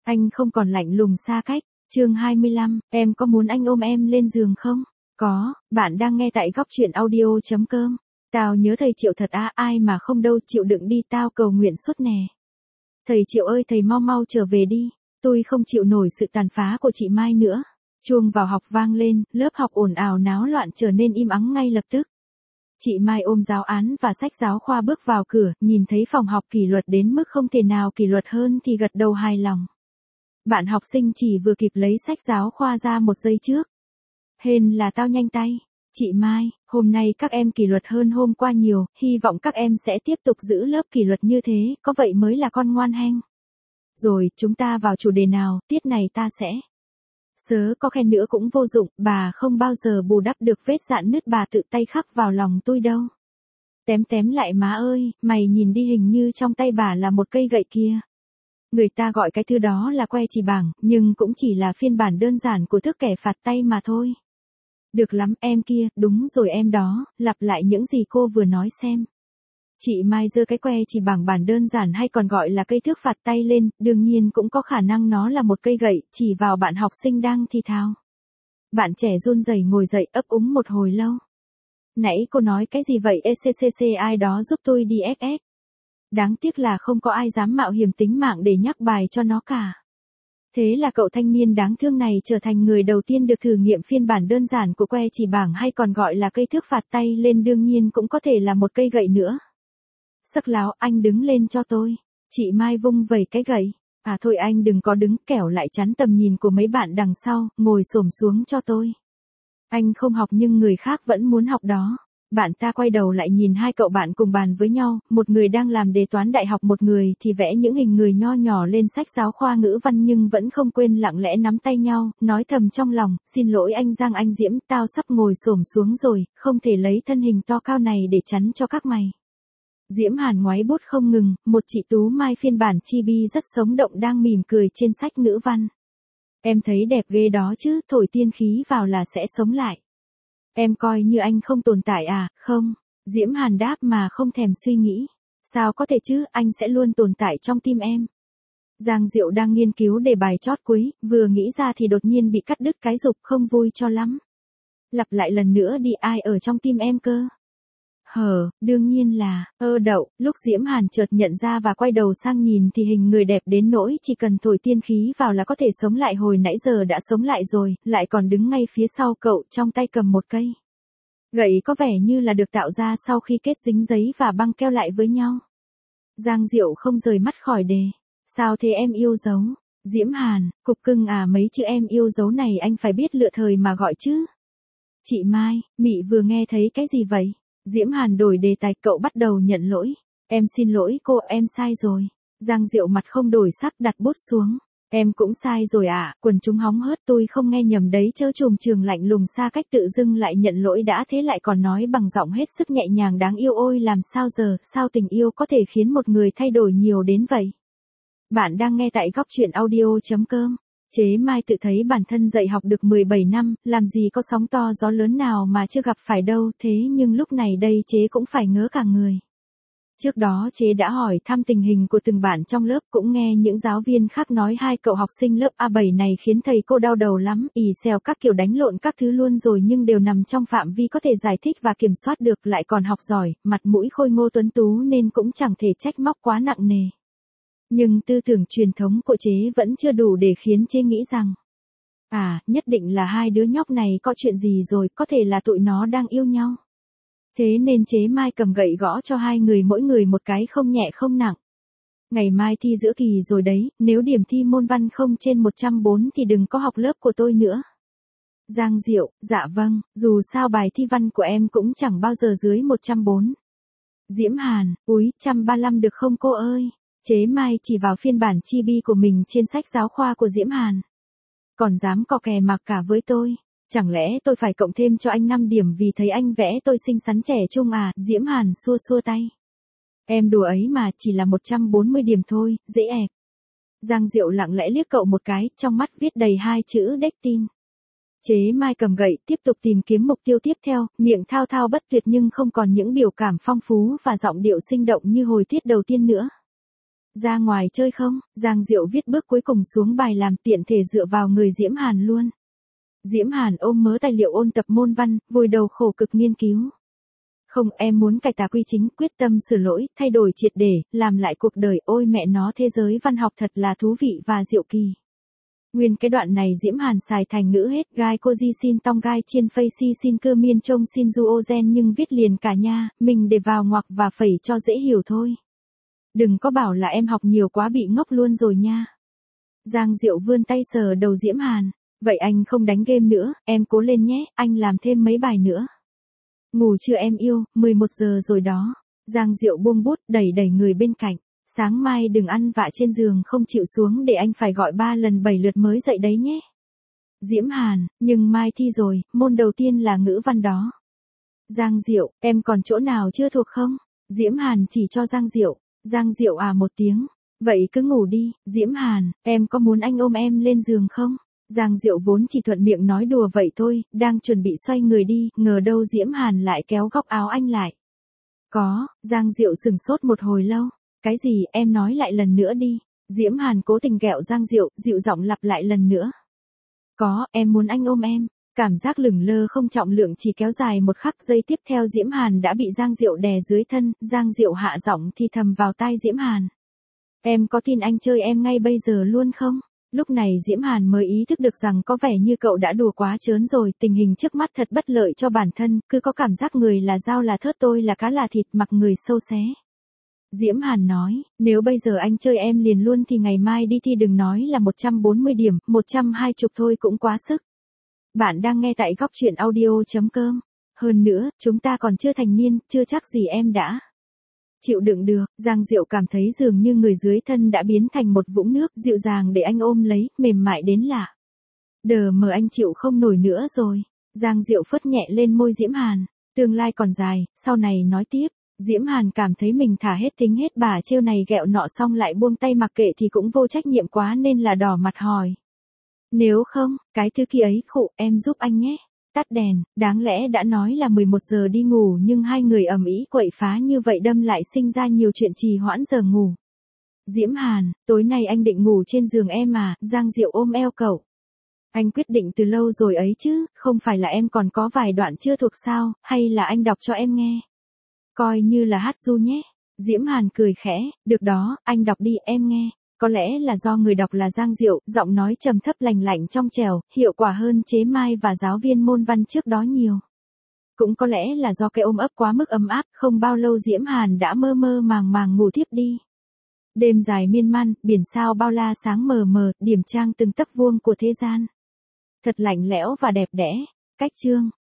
Anh không còn lạnh lùng xa cách. Chương 25, em có muốn anh ôm em lên giường không? Có, bạn đang nghe tại góc truyện audio.com. Tao nhớ thầy Triệu thật á, ai mà không đâu, chịu đựng đi, tao cầu nguyện suốt nè. Thầy Triệu ơi, thầy mau mau trở về đi. Tôi không chịu nổi sự tàn phá của chị Mai nữa. Chuông vào học vang lên, lớp học ồn ào náo loạn trở nên im ắng ngay lập tức. Chị Mai ôm giáo án và sách giáo khoa bước vào cửa, nhìn thấy phòng học kỷ luật đến mức không thể nào kỷ luật hơn thì gật đầu hài lòng. Bạn học sinh chỉ vừa kịp lấy sách giáo khoa ra một giây trước. Hên là tao nhanh tay. Chị Mai, hôm nay các em kỷ luật hơn hôm qua nhiều, hy vọng các em sẽ tiếp tục giữ lớp kỷ luật như thế, có vậy mới là con ngoan hen. Rồi, chúng ta vào chủ đề nào, tiết này ta sẽ. Sớ có khen nữa cũng vô dụng, bà không bao giờ bù đắp được vết dạn nứt bà tự tay khắc vào lòng tôi đâu. Tém tém lại má ơi, mày nhìn đi, hình như trong tay bà là một cây gậy kia. Người ta gọi cái thứ đó là que chì bảng, nhưng cũng chỉ là phiên bản đơn giản của thước kẻ phạt tay mà thôi. Được lắm em kia, đúng rồi em đó, lặp lại những gì cô vừa nói xem. Chị Mai giơ cái que chì bảng bản đơn giản hay còn gọi là cây thước phạt tay lên, đương nhiên cũng có khả năng nó là một cây gậy, chỉ vào bạn học sinh đang thì thào. Bạn trẻ run rẩy ngồi dậy ấp úng một hồi lâu. Nãy cô nói cái gì vậy? ECCC ai đó giúp tôi đi SS. Đáng tiếc là không có ai dám mạo hiểm tính mạng để nhắc bài cho nó cả. Thế là cậu thanh niên đáng thương này trở thành người đầu tiên được thử nghiệm phiên bản đơn giản của que chì bảng hay còn gọi là cây thước phạt tay lên, đương nhiên cũng có thể là một cây gậy nữa. Sắc láo, anh đứng lên cho tôi. Chị Mai vung vẩy cái gậy. À thôi anh đừng có đứng, kẻo lại chắn tầm nhìn của mấy bạn đằng sau, ngồi xổm xuống cho tôi. Anh không học nhưng người khác vẫn muốn học đó. Bạn ta quay đầu lại nhìn hai cậu bạn cùng bàn với nhau, một người đang làm đề toán đại học, một người thì vẽ những hình người nho nhỏ lên sách giáo khoa ngữ văn, nhưng vẫn không quên lặng lẽ nắm tay nhau, nói thầm trong lòng, xin lỗi anh Giang anh Diễm, tao sắp ngồi xổm xuống rồi, không thể lấy thân hình to cao này để chắn cho các mày. Diễm Hàn ngoáy bút không ngừng, một chị Tú Mai phiên bản chibi rất sống động đang mỉm cười trên sách ngữ văn. Em thấy đẹp ghê đó chứ, thổi tiên khí vào là sẽ sống lại. Em coi như anh không tồn tại à? Không. Diễm Hàn đáp mà không thèm suy nghĩ. Sao có thể chứ, anh sẽ luôn tồn tại trong tim em. Giang Diệu đang nghiên cứu đề bài chót cuối, vừa nghĩ ra thì đột nhiên bị cắt đứt cái dục, không vui cho lắm. Lặp lại lần nữa đi, ai ở trong tim em cơ? Đương nhiên là, đậu, lúc Diễm Hàn chợt nhận ra và quay đầu sang nhìn thì hình người đẹp đến nỗi chỉ cần thổi tiên khí vào là có thể sống lại, hồi nãy giờ đã sống lại rồi, lại còn đứng ngay phía sau cậu, trong tay cầm một cây gậy có vẻ như là được tạo ra sau khi kết dính giấy và băng keo lại với nhau. Giang Diệu không rời mắt khỏi đề. Sao thế em yêu dấu? Diễm Hàn, cục cưng à, mấy chữ em yêu dấu này anh phải biết lựa thời mà gọi chứ. Chị Mai, Mị vừa nghe thấy cái gì vậy? Diễm Hàn đổi đề tài, cậu bắt đầu nhận lỗi. Em xin lỗi cô, em sai rồi. Giang Diệu mặt không đổi sắc đặt bút xuống. Em cũng sai rồi à, quần chúng hóng hớt, tôi không nghe nhầm đấy, chớ trùm trường lạnh lùng xa cách tự dưng lại nhận lỗi, đã thế lại còn nói bằng giọng hết sức nhẹ nhàng đáng yêu. Ôi làm sao giờ, sao tình yêu có thể khiến một người thay đổi nhiều đến vậy? Bạn đang nghe tại góc truyện audio.com. Chế Mai tự thấy bản thân dạy học được 17 năm, làm gì có sóng to gió lớn nào mà chưa gặp phải đâu, thế nhưng lúc này đây chế cũng phải ngớ cả người. Trước đó chế đã hỏi thăm tình hình của từng bạn trong lớp, cũng nghe những giáo viên khác nói hai cậu học sinh lớp A7 này khiến thầy cô đau đầu lắm, ì xèo các kiểu, đánh lộn các thứ luôn rồi, nhưng đều nằm trong phạm vi có thể giải thích và kiểm soát được, lại còn học giỏi, mặt mũi khôi ngô tuấn tú nên cũng chẳng thể trách móc quá nặng nề. Nhưng tư tưởng truyền thống của chế vẫn chưa đủ để khiến chế nghĩ rằng, nhất định là hai đứa nhóc này có chuyện gì rồi, có thể là tụi nó đang yêu nhau. Thế nên chế Mai cầm gậy gõ cho hai người mỗi người một cái, không nhẹ không nặng. Ngày mai thi giữa kỳ rồi đấy, nếu điểm thi môn văn không trên 140 thì đừng có học lớp của tôi nữa. Giang Diệu, dạ vâng, dù sao bài thi văn của em cũng chẳng bao giờ dưới 140. Diễm Hàn, úi, 135 được không cô ơi? Chế Mai chỉ vào phiên bản chibi của mình trên sách giáo khoa của Diễm Hàn. Còn dám cò kè mặc cả với tôi. Chẳng lẽ tôi phải cộng thêm cho anh 5 điểm vì thấy anh vẽ tôi xinh xắn trẻ trung à? Diễm Hàn xua xua tay. Em đùa ấy mà, chỉ là 140 điểm thôi, dễ ẹp. Giang Diệu lặng lẽ liếc cậu một cái, trong mắt viết đầy hai chữ đếch tin. Chế Mai cầm gậy, tiếp tục tìm kiếm mục tiêu tiếp theo, miệng thao thao bất tuyệt nhưng không còn những biểu cảm phong phú và giọng điệu sinh động như hồi tiết đầu tiên nữa. Ra ngoài chơi không? Giang Diệu viết bước cuối cùng xuống bài làm tiện thể dựa vào người Diễm Hàn luôn. Diễm Hàn ôm mớ tài liệu ôn tập môn văn, vùi đầu khổ cực nghiên cứu. Không, em muốn cải tà quy chính, quyết tâm sửa lỗi, thay đổi triệt để, làm lại cuộc đời, ôi mẹ nó thế giới văn học thật là thú vị và diệu kỳ. Nguyên cái đoạn này Diễm Hàn xài thành ngữ hết, gai cô di xin tong gai chiên phây si xin cơ miên trông xin du ô gen nhưng viết liền cả nha, mình để vào ngoặc và phẩy cho dễ hiểu thôi. Đừng có bảo là em học nhiều quá bị ngốc luôn rồi nha. Giang Diệu vươn tay sờ đầu Diễm Hàn, vậy anh không đánh game nữa, em cố lên nhé, anh làm thêm mấy bài nữa. Ngủ chưa em yêu, 11 giờ rồi đó. Giang Diệu buông bút đẩy đẩy người bên cạnh. Sáng mai đừng ăn vạ trên giường không chịu xuống để anh phải gọi 3 lần 7 lượt mới dậy đấy nhé. Diễm Hàn, nhưng mai thi rồi, môn đầu tiên là ngữ văn đó. Giang Diệu, em còn chỗ nào chưa thuộc không? Diễm Hàn chỉ cho Giang Diệu. Giang Diệu à một tiếng. Vậy cứ ngủ đi, Diễm Hàn, em có muốn anh ôm em lên giường không? Giang Diệu vốn chỉ thuận miệng nói đùa vậy thôi, đang chuẩn bị xoay người đi, ngờ đâu Diễm Hàn lại kéo góc áo anh lại. Có, Giang Diệu sửng sốt một hồi lâu. Cái gì, em nói lại lần nữa đi. Diễm Hàn cố tình ghẹo Giang Diệu, dịu giọng lặp lại lần nữa. Có, em muốn anh ôm em. Cảm giác lửng lơ không trọng lượng chỉ kéo dài một khắc, giây tiếp theo Diễm Hàn đã bị Giang Diệu đè dưới thân, Giang Diệu hạ giọng thì thầm vào tai Diễm Hàn. Em có tin anh chơi em ngay bây giờ luôn không? Lúc này Diễm Hàn mới ý thức được rằng có vẻ như cậu đã đùa quá trớn rồi, tình hình trước mắt thật bất lợi cho bản thân, cứ có cảm giác người là dao là thớt tôi là cá là thịt mặc người sâu xé. Diễm Hàn nói, nếu bây giờ anh chơi em liền luôn thì ngày mai đi thi đừng nói là 140 điểm, 120 thôi cũng quá sức. Bạn đang nghe tại góc truyện audio.com. Hơn nữa, chúng ta còn chưa thành niên, chưa chắc gì em đã chịu đựng được. Giang Diệu cảm thấy dường như người dưới thân đã biến thành một vũng nước dịu dàng để anh ôm lấy, mềm mại đến lạ. Đờ mờ anh chịu không nổi nữa rồi. Giang Diệu phất nhẹ lên môi Diễm Hàn. Tương lai còn dài, sau này nói tiếp. Diễm Hàn cảm thấy mình thả hết tính hết bà trêu này ghẹo nọ xong lại buông tay mặc kệ thì cũng vô trách nhiệm quá nên là đỏ mặt hỏi. Nếu không, cái thứ kia ấy khụ em giúp anh nhé. Tắt đèn, đáng lẽ đã nói là 11 giờ đi ngủ nhưng hai người ầm ĩ quậy phá như vậy đâm lại sinh ra nhiều chuyện trì hoãn giờ ngủ. Diễm Hàn, tối nay anh định ngủ trên giường em à? Giang Diệu ôm eo cậu. Anh quyết định từ lâu rồi ấy chứ, không phải là em còn có vài đoạn chưa thuộc sao, hay là anh đọc cho em nghe? Coi như là hát ru nhé. Diễm Hàn cười khẽ, được đó, anh đọc đi em nghe. Có lẽ là do người đọc là Giang Diệu, giọng nói trầm thấp lành lạnh trong trẻo, hiệu quả hơn Chế Mai và giáo viên môn văn trước đó nhiều. Cũng có lẽ là do cái ôm ấp quá mức ấm áp, không bao lâu Diễm Hàn đã mơ mơ màng màng ngủ thiếp đi. Đêm dài miên man, biển sao bao la sáng mờ mờ, điểm trang từng tấc vuông của thế gian. Thật lạnh lẽo và đẹp đẽ. Cách chương.